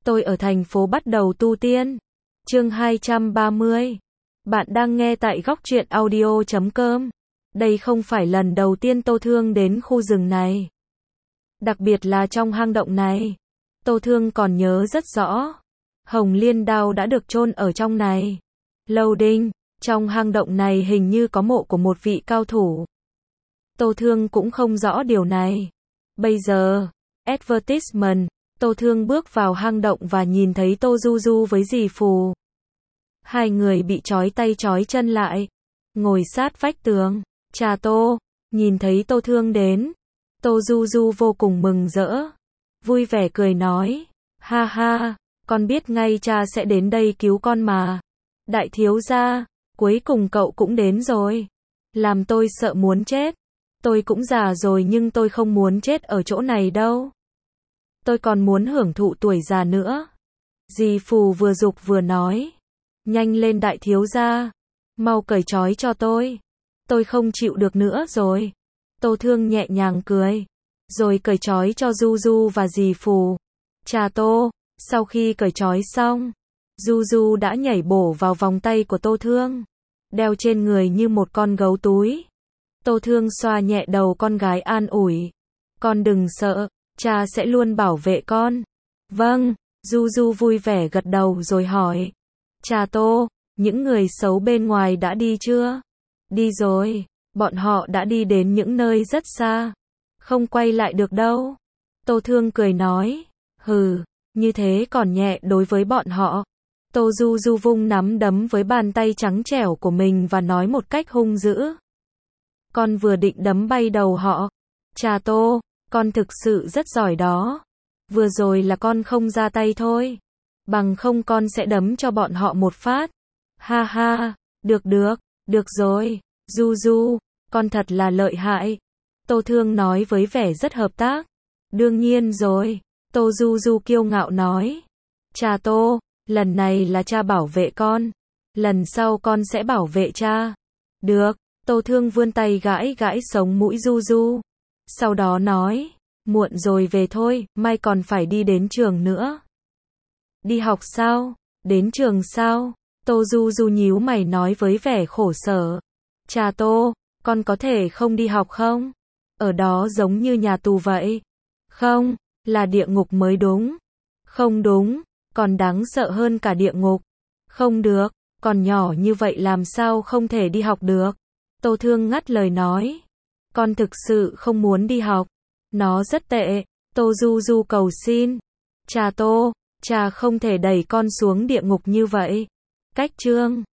Tôi ở thành phố bắt đầu tu tiên. Chương 230. Bạn đang nghe tại góc truyện audio.com. Đây không phải lần đầu tiên Tô Thương đến khu rừng này. Đặc biệt là trong hang động này. Tô Thương còn nhớ rất rõ. Hồng Liên đao đã được chôn ở trong này. Loading, trong hang động này hình như có mộ của một vị cao thủ. Tô Thương cũng không rõ điều này. Bây giờ, advertisement, Tô Thương bước vào hang động và nhìn thấy Tô Du Du với dì Phù. Hai người bị trói tay trói chân lại, ngồi sát vách tường. Chà Tô, nhìn thấy Tô Thương đến, Tô Du Du vô cùng mừng rỡ, vui vẻ cười nói, ha ha, con biết ngay cha sẽ đến đây cứu con mà. Đại thiếu gia, cuối cùng cậu cũng đến rồi. Làm tôi sợ muốn chết. Tôi cũng già rồi nhưng tôi không muốn chết ở chỗ này đâu. Tôi còn muốn hưởng thụ tuổi già nữa. Dì Phù vừa giục vừa nói. Nhanh lên đại thiếu gia. Mau cởi trói cho tôi. Tôi không chịu được nữa rồi. Tô Thương nhẹ nhàng cười. Rồi cởi trói cho Du Du và dì Phù. Chà Tô, sau khi cởi trói xong, Du Du đã nhảy bổ vào vòng tay của Tô Thương. Đeo trên người như một con gấu túi. Tô Thương xoa nhẹ đầu con gái an ủi. Con đừng sợ, cha sẽ luôn bảo vệ con. Vâng, Du Du vui vẻ gật đầu rồi hỏi. Cha Tô, những người xấu bên ngoài đã đi chưa? Đi rồi, bọn họ đã đi đến những nơi rất xa. Không quay lại được đâu. Tô Thương cười nói. Hừ, như thế còn nhẹ đối với bọn họ. Tô Du Du vung nắm đấm với bàn tay trắng trẻo của mình và nói một cách hung dữ. Con vừa định đấm bay đầu họ. Chà Tô, con thực sự rất giỏi đó. Vừa rồi là con không ra tay thôi. Bằng không con sẽ đấm cho bọn họ một phát. Ha ha, được rồi, Du Du, con thật là lợi hại. Tô Thương nói với vẻ rất hợp tác. Đương nhiên rồi, Tô Du Du kiêu ngạo nói. Chà Tô, lần này là cha bảo vệ con. Lần sau con sẽ bảo vệ cha. Được. Tô Thương vươn tay gãi gãi sống mũi Du Du. Sau đó nói, muộn rồi về thôi, mai còn phải đi đến trường nữa. Đi học sao? Đến trường sao? Tô Du Du nhíu mày nói với vẻ khổ sở. Chà Tô, con có thể không đi học không? Ở đó giống như nhà tù vậy. Không, là địa ngục mới đúng. Không đúng, còn đáng sợ hơn cả địa ngục. Không được, còn nhỏ như vậy làm sao không thể đi học được? Tô Thương ngắt lời nói. Con thực sự không muốn đi học. Nó rất tệ. Tô Du Du cầu xin. Chà Tô, cha không thể đẩy con xuống địa ngục như vậy. Cách chương